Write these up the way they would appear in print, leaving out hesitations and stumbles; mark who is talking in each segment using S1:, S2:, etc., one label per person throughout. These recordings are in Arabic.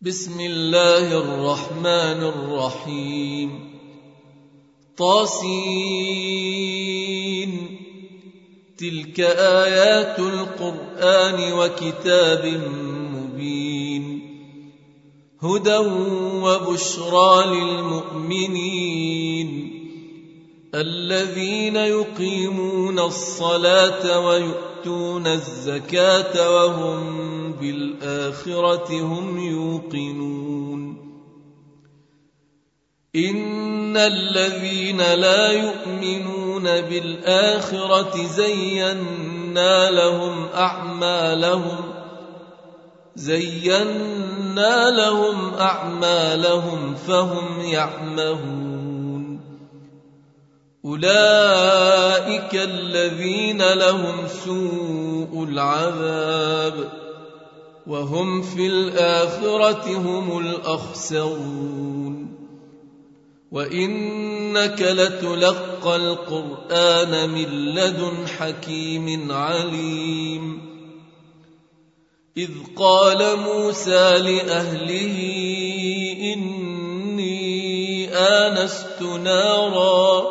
S1: بسم الله الرحمن الرحيم طاسين تلك آيات القرآن وكتاب مبين هدى وبشرى للمؤمنين الذين يقيمون الصلاة ويؤتون الزكاة وهم بالآخرة هم يوقنون إن الذين لا يؤمنون بالآخرة زينا لهم أعمالهم فهم يعمهون أولئك الذين لهم سوء العذاب وهم في الآخرة هم الأخسرون وإنك لتلقى القرآن من لدن حكيم عليم إذ قال موسى لأهله إني آنست نارا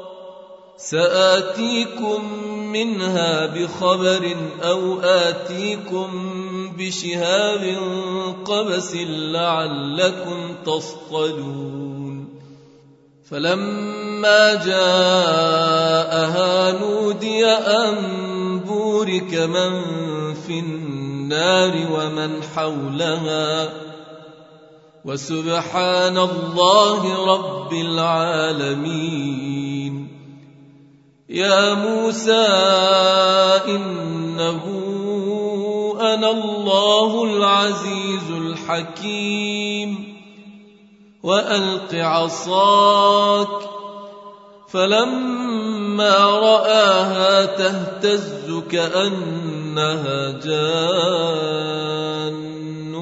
S1: سآتيكم منها بخبر أو آتيكم بشهاب قبس لعلكم تصطلون فلما جاءها نودي أن بورك من في النار ومن حولها وسبحان الله رب العالمين يا موسى إنه أنا الله العزيز الحكيم وألق عصاك فلما رآها تهتز كأنها جان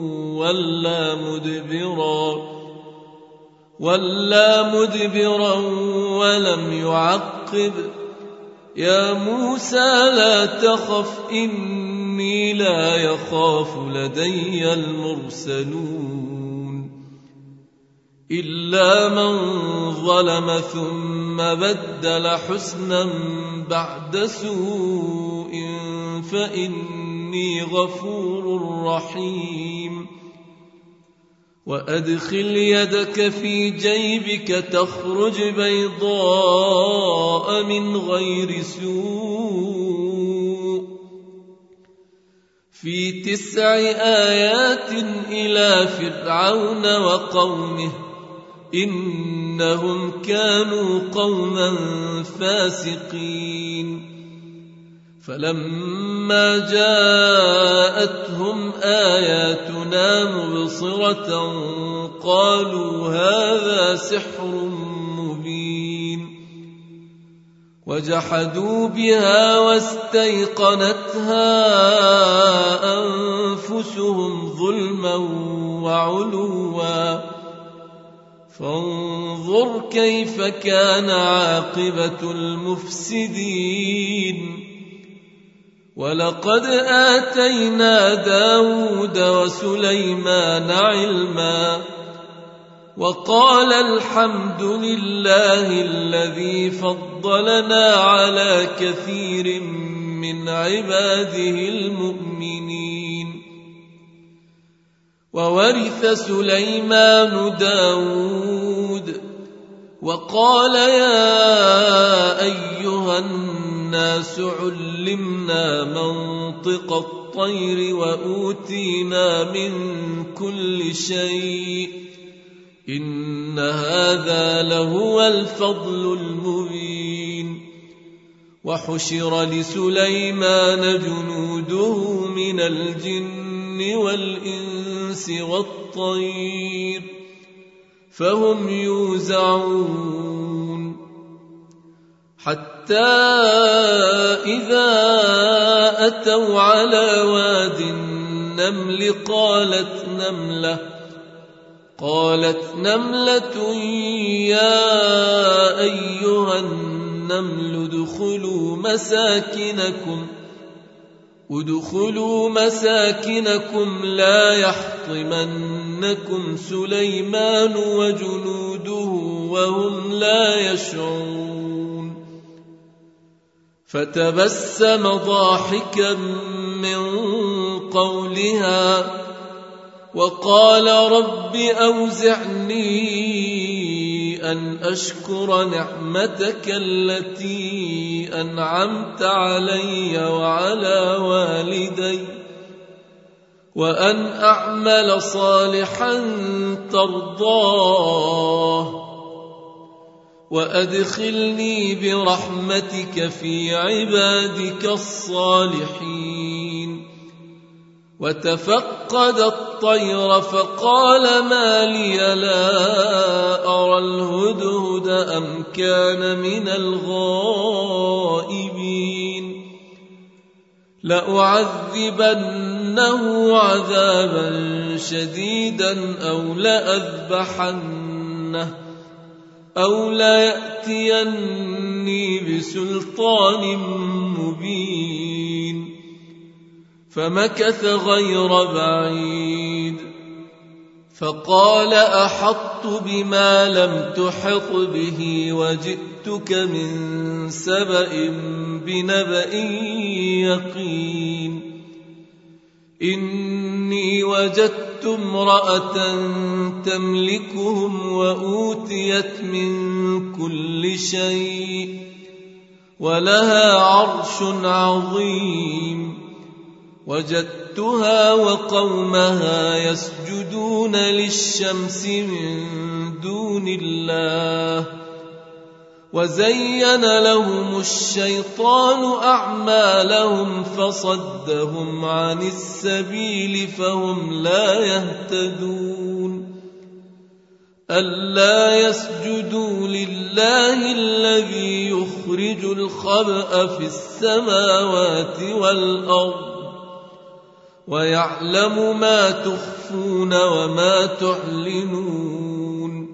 S1: ولا مدبرا ولم يعقب يا موسى لا تخف إني لا يخاف لدي المرسلون إلا من ظلم ثم بدل حسنا بعد سوء فإني غفور رحيم وأدخل يدك في جيبك تخرج بيضاء من غير سوء في 9 آيات إلى فرعون وقومه إنهم كانوا قوما فاسقين فلما جاءتهم آياتنا مبصرة قالوا هذا سحر مبين وجحدوا بها واستيقنتها أنفسهم ظلما وعلوا فانظر كيف كان عاقبة المفسدين ولقد آتينا داود وسليمان علما وقال الحمد لله الذي فضلنا على كثير من عباده المؤمنين وورث سليمان داود وقال يا أيها الناس علمنا منطق الطير وأوتينا من كل شيء إن هذا لهو الفضل المبين وحشر لسليمان جنوده من الجن والإنس والطير فهم يوزعون حتى إذا أتوا على واد النمل قالت نملة يا أيها النمل ادخلوا مساكنكم ادخلوا مساكنكم لا يحطمنكم سليمان وجنوده وهم لا يشعرون فتبسم ضاحكا من قولها وقال رب أوزعني أن أشكر نعمتك التي أنعمت علي وعلى والدي وأن أعمل صالحا ترضاه وأدخلني برحمتك في عبادك الصالحين وتفقد الطير فقال ما لي لا أرى الهدهد أم كان من الغائبين لأعذبنه عذابا شديدا أو ليأتيني بسلطان مبين فمكث غير بعيد فقال أحطت بما لم تحط به وجئتك من سبأ بنبأ يقين إني وجدت امرأة تملكهم وأوتيت من كل شيء ولها عرش عظيم وجدتها وقومها يسجدون للشمس من دون الله وزين لهم الشيطان أعمالهم فصدهم عن السبيل فهم لا يهتدون ألا يسجدوا لله الذي يخرج الخبأ في السماوات والأرض ويعلم ما تخفون وما تعلنون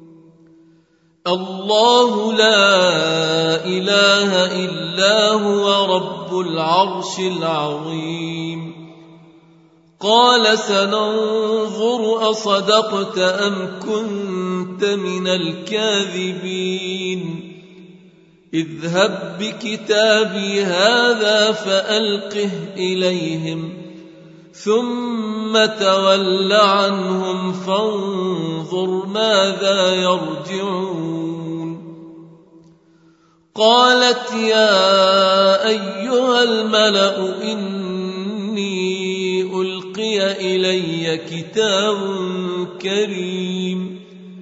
S1: الله لا إله إلا هو رب العرش العظيم قال سننظر أصدقت أم كنت من الكاذبين اذهب بكتابي هذا فألقه إليهم ثم تول عنهم فانظر ماذا يرجعون قالت يا أيها الملأ إني ألقي إلي كتاب كريم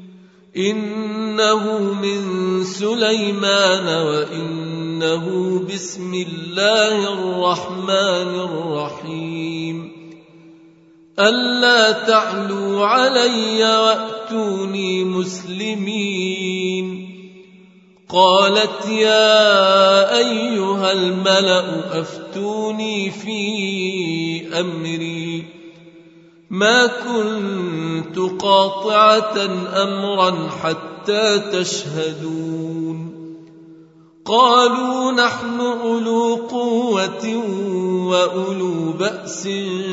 S1: إنه من سليمان وإنه بسم الله الرحمن الرحيم ألا تعلوا علي وأتوني مسلمين قالت يا أيها الملأ أفتوني في أمري ما كنت قاطعة أمرا حتى تشهدون قالوا نحن أولو قوة وأولو بأس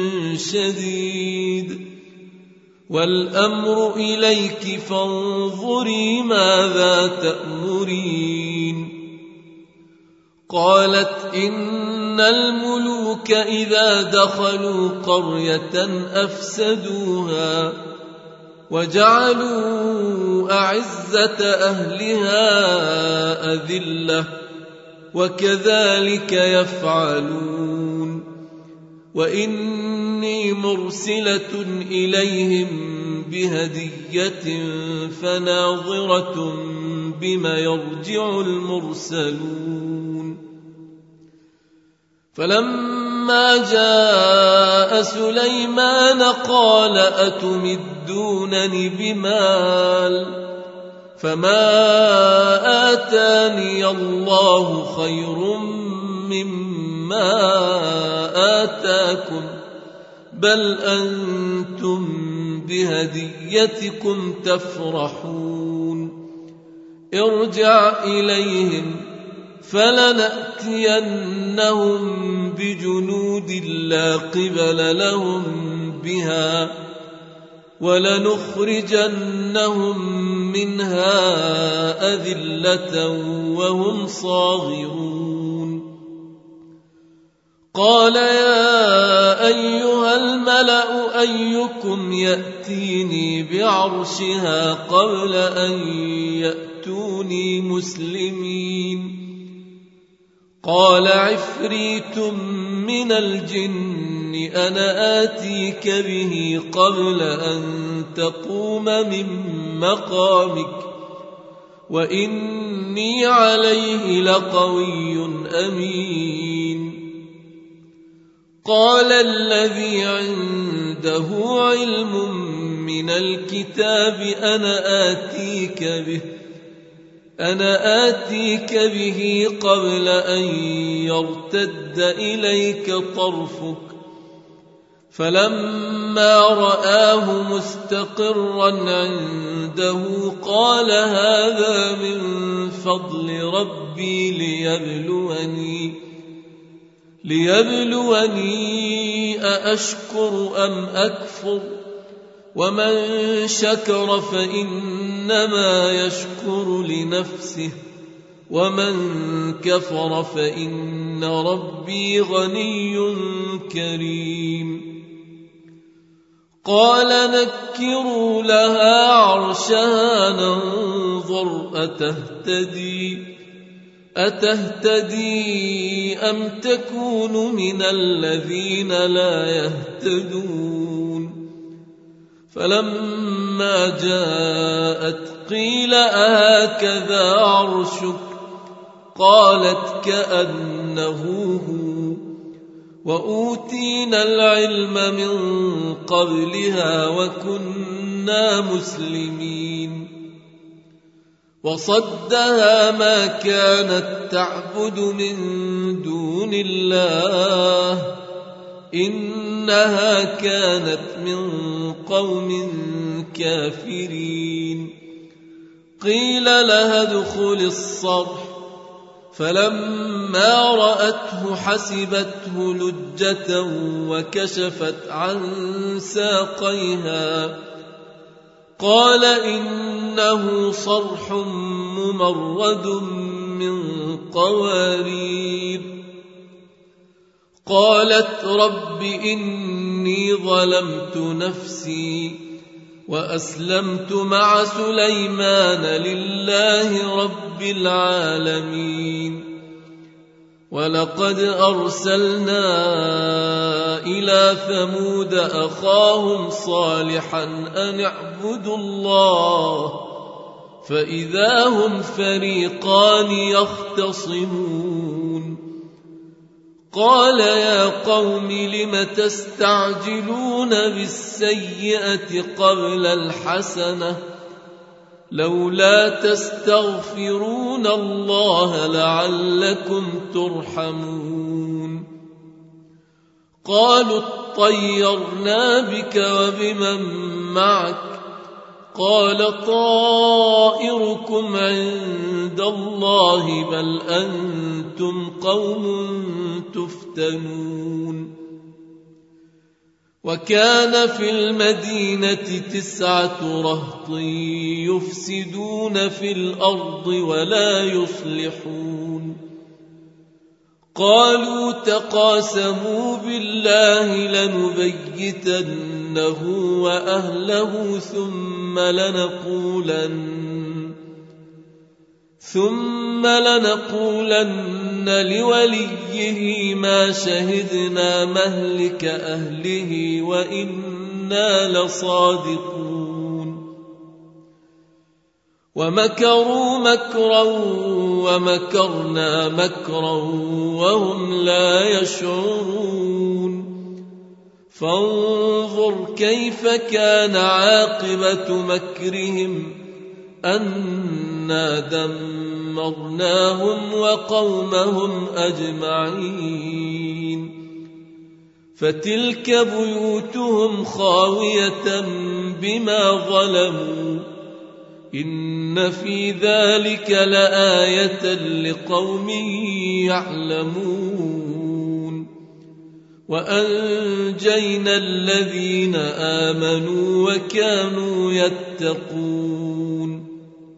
S1: شديد والأمر إليك فانظري ماذا تأمرين قالت إن الملوك إذا دخلوا قرية أفسدوها وجعلوا أعزة أهلها أذلة وكذلك يفعلون وإني مرسلة إليهم بهدية فناظرة بما يرجع المرسلون فلما جاء سليمان قال أتمدونني بمال فما آتاني الله خير مما آتاكم بل أنتم بهديتكم تفرحون ارجع إليهم فلنأتينهم بجنود لا قبل لهم بها ولنخرجنهم منها أذلة وهم صاغرون قال يا أيها الملأ أيكم يأتيني بعرشها قبل أن يأتوني مسلمين قال عفريت من الجن أنا آتيك به قبل أن تقوم من مقامك وإني عليه لقوي أمين قال الذي عنده علم من الكتاب أنا آتيك به قبل أن يرتد إليك طرفك فلما رآه مستقرا عنده قال هذا من فضل ربي ليبلوني أأشكر أم أكفر ومن شكر فإنما يشكر لنفسه ومن كفر فإن ربي غني كريم قال نكروا لها عرشها ننظر أتهتدي أم تكون من الذين لا يهتدون فلما جاءت قيل أهكذا عرشك قالت كأنه هو وأوتينا العلم من قبلها وكنا مسلمين وصدها ما كانت تعبد من دون الله إنها كانت من قوم كافرين قيل لها ادخل الصرح فلما رأته حسبته لجة وكشفت عن ساقيها قال إنه صرح ممرد من قوارير قالت رب إني ظلمت نفسي وأسلمت مع سليمان لله رب العالمين ولقد أرسلنا إلى ثمود أخاهم صالحا أن اعبدوا الله فإذا هم فريقان يختصمون قال يا قوم لم تستعجلون بالسيئة قبل الحسنة لولا تستغفرون الله لعلكم ترحمون قالوا اطيرنا بك وبمن معك قال طائركم عند الله بل أنتم قوم تفتنون وكان في المدينة 9 رهط يفسدون في الأرض ولا يصلحون قالوا تقاسموا بالله لنبيتنه وأهله ثم لنقولن لوليه ما شهدنا مهلك أهله وإنا لصادقون ومكروا مكرا ومكرنا مكرا وهم لا يشعرون فانظر كيف كان عاقبة مكرهم أنا دمرناهم وقومهم أجمعين فتلك بيوتهم خاوية بما ظلموا إن في ذلك لآية لقوم يعلمون وأنجينا الذين آمنوا وكانوا يتقون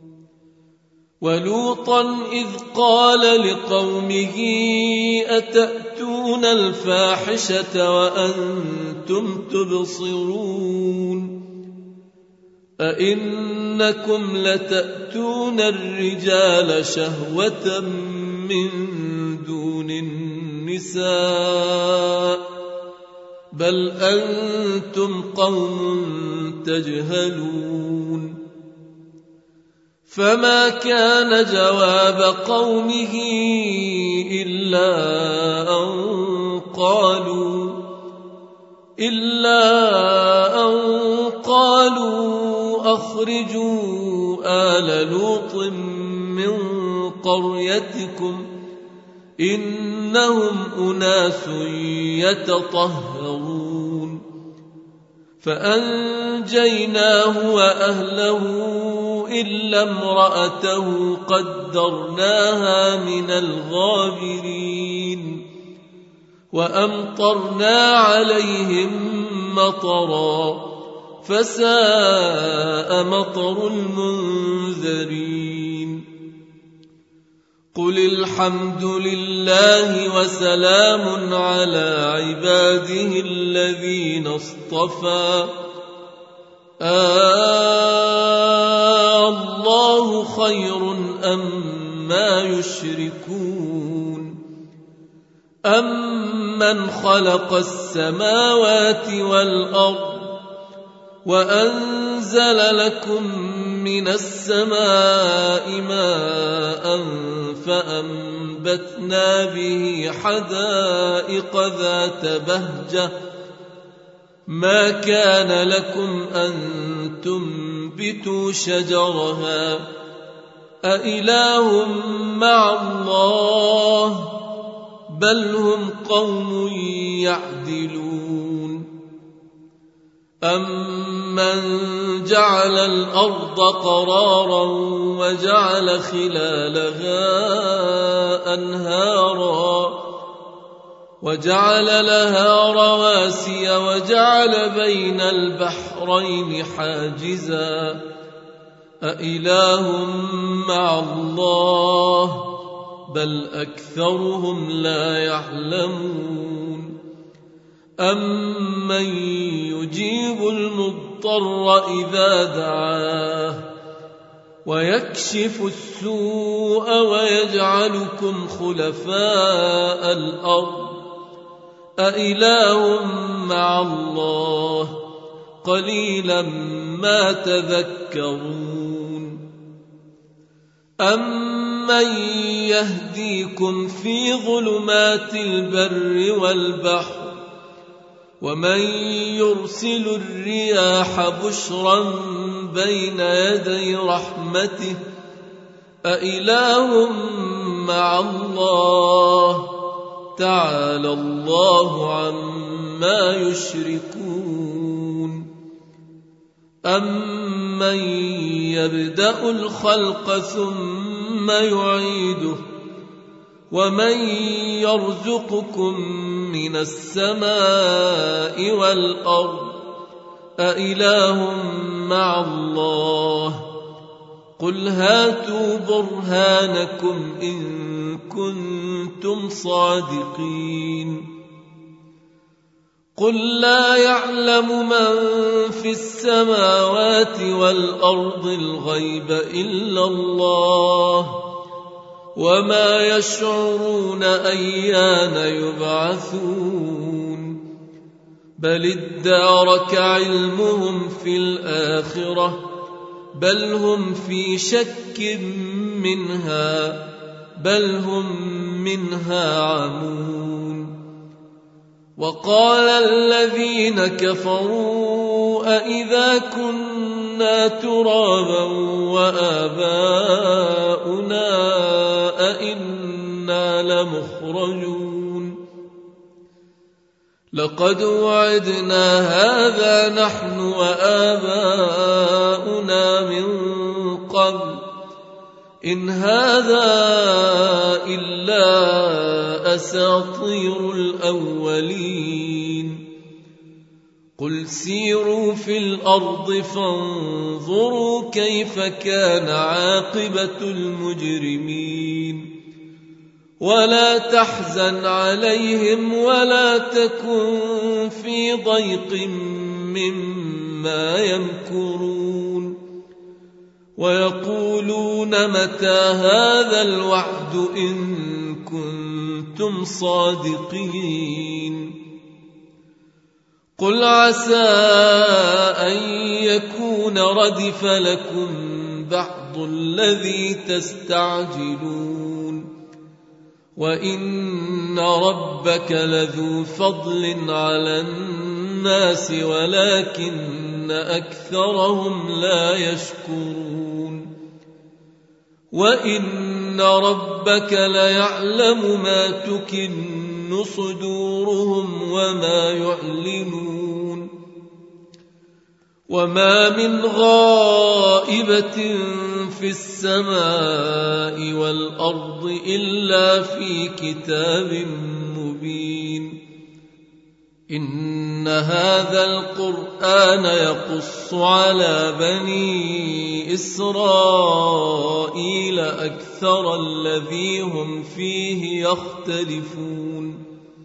S1: ولوطا إذ قال لقومه أتأتون الفاحشة وأنتم تبصرون أئنكم لتأتون الرجال شهوة من دون النساء بل أنتم قوم تجهلون فما كان جواب قومه إلا أن قالوا أخرجوا آل لوط من قريتكم إنهم أناس يتطهرون فأنجيناه وأهله إلا امرأته قدرناها من الغابرين وأمطرنا عليهم مطرا فساء مطر المنذرين قل الحمد لله وسلام على عباده الذين اصطفى الله خير أما يشركون أمن خلق السماوات والأرض وأنزل لكم من السماء ماء فأنبتنا به حدائق ذات بهجة ما كان لكم أن تنبتوا شجرها أإله مع الله بل هم قوم يعدلون أمن جعل الأرض قرارا وجعل خلالها أنهارا وجعل لها رواسي وجعل بين البحرين حاجزا أإله مع الله بل أكثرهم لا يعلمون أمن يجيب المضطر إذا دعاه ويكشف السوء ويجعلكم خلفاء الأرض أإله مع الله قليلا ما تذكرون أمن يهديكم في ظلمات البر والبحر ومن يرسل الرياح بشرا بين يدي رحمته أإله مع الله تعالى الله عما يشركون أمن يبدأ الخلق ثم يعيده ومن يرزقكم من السماء والأرض أإله مع الله قل هاتوا برهانكم إن كنتم صادقين قل لا يعلم من في السماوات والأرض الغيب إلا الله وما يشعرون أيان يبعثون بل ادارك علمهم في الآخرة بل هم في شك منها بل هم منها عمون وقال الذين كفروا أإذا كنا ترابا وآباؤنا أئنا لمخرجون لقد وعدنا هذا نحن وآباؤنا من قبل إن هذا إلا أساطير الأولين قل سيروا في الأرض فانظروا كيف كان عاقبة المجرمين ولا تحزن عليهم ولا تكن في ضيق مما يمكرون ويقولون متى هذا الوعد إن كنتم صادقين قل عسى أن يكون ردف لكم بعض الذي تستعجلون وإن ربك لذو فضل على الناس ولكن أكثرهم لا يشكرون وإن ربك ليعلم ما تكن صدورهم وما يعلنون وما من غائبة في السماء والأرض إلا في كتاب مبين إن هذا القرآن يقص على بني إسرائيل أكثر الذي هم فيه يختلفون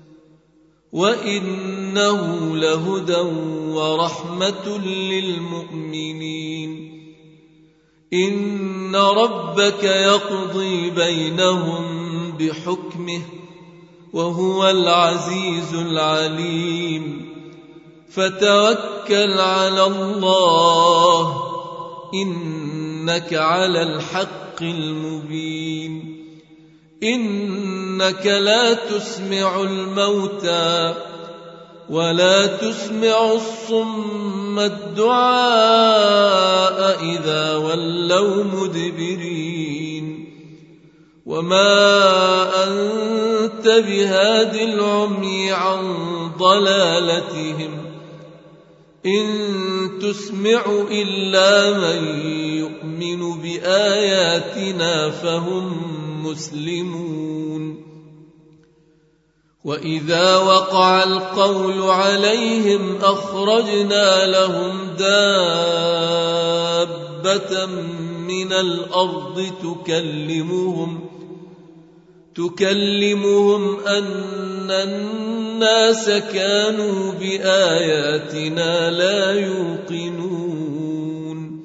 S1: وإنه لهدى ورحمة للمؤمنين إن ربك يقضي بينهم بحكمه وهو العزيز العليم فتوكل على الله إنك على الحق المبين إنك لا تسمع الموتى ولا تسمع الصم الدعاء إذا ولوا مدبرين وما أنت بهاد العمي عن ضلالتهم إن تسمع إلا من يؤمن بآياتنا فهم مسلمون وإذا وقع القول عليهم أخرجنا لهم دابة من الأرض تكلمهم أن الناس كانوا بآياتنا لا يوقنون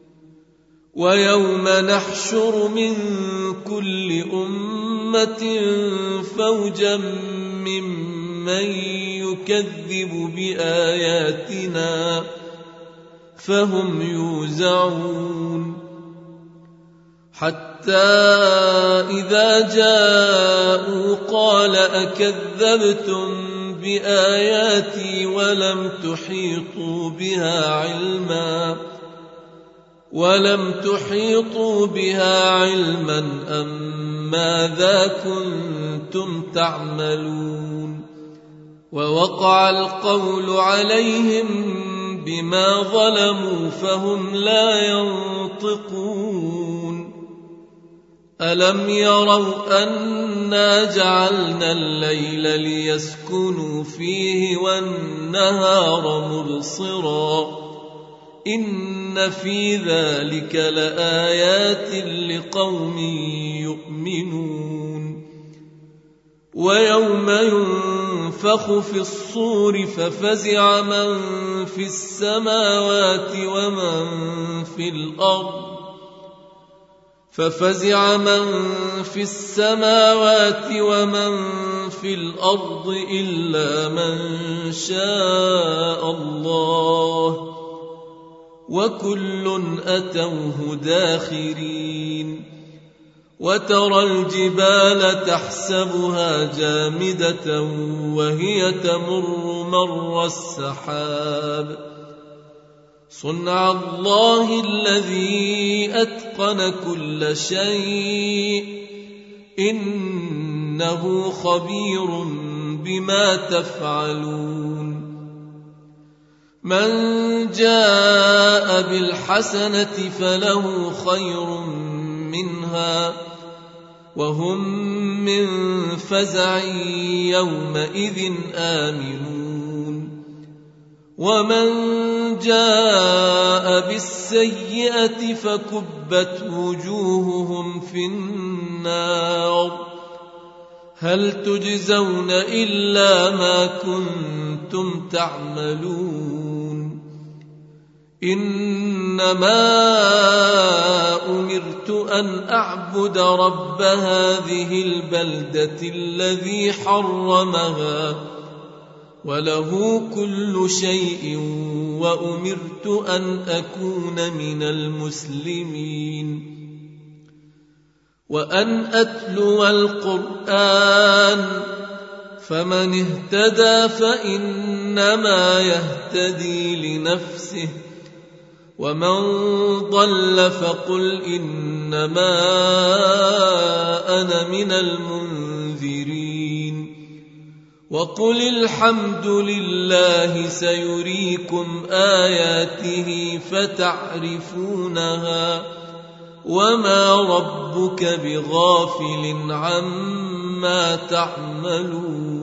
S1: ويوم نحشر من كل أمة فوجا ممن يكذب بآياتنا فهم يوزعون حتى إذا جاءوا قال أكذبتم بآياتي ولم تحيطوا بها علما أم ماذا كنتم تعملون ووقع القول عليهم بما ظلموا فهم لا ينطقون ألم يروا أنا جعلنا الليل ليسكنوا فيه والنهار مبصرا إن في ذلك لآيات لقوم يؤمنون ويوم ينفخ في الصور ففزع من في السماوات ومن في الأرض إلا من شاء الله وكل أتوه داخرين وترى الجبال تحسبها جامدة وهي تمر مر السحاب صنع الله الذي أتقن كل شيء إنه خبير بما تفعلون من جاء بالحسنة فله خير منها وهم من فزع يومئذ آمنون ومن جاء بالسيئة فكبت وجوههم في النار هل تجزون إلا ما كنتم تعملون إنما أمرت أن أعبد رب هذه البلدة الذي حرمها وله كل شيء وأمرت أن أكون من المسلمين وأن أتلو القرآن فمن اهتدى فإنما يهتدي لنفسه ومن ضل فقل إنما أنا من المنذرين وقل الحمد لله سيريكم آياته فتعرفونها وما ربك بغافل عما تعملون